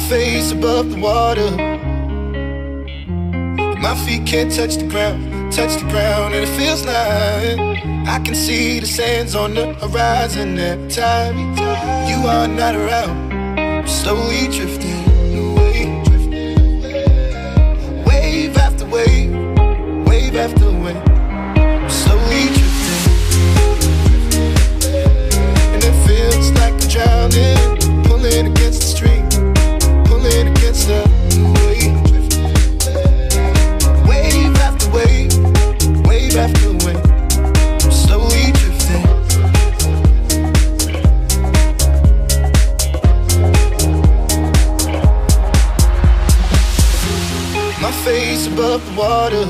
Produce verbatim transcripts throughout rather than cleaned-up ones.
face above the water, my feet can't touch the ground, touch the ground, and it feels like I can see the sands on the horizon every time you are not around. I'm slowly drifting away, wave after wave, wave after wave. I'm slowly drifting, and it feels like I'm drowning, pulling against the stream, pulling against the wave. Wave after wave, wave after wave. I'm slowly drifting. My face above the water,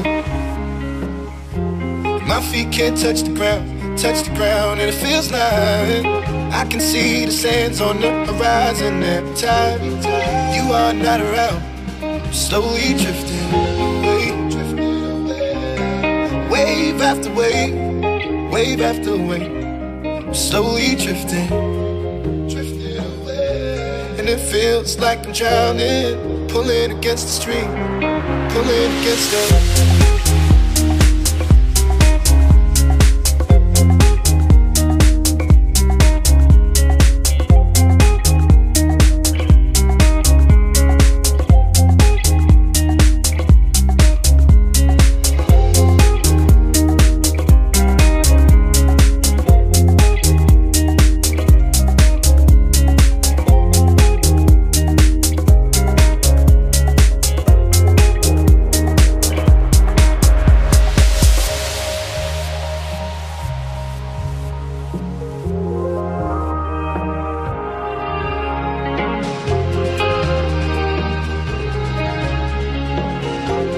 my feet can't touch the ground, touch the ground, and it feels like I can see the sands on the horizon every time you are not around. I'm slowly drifting away, wave after wave, wave after wave. I'm slowly drifting, and it feels like I'm drowning, pulling against the stream, pulling against the.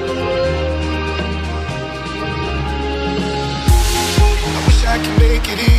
I can make it easy.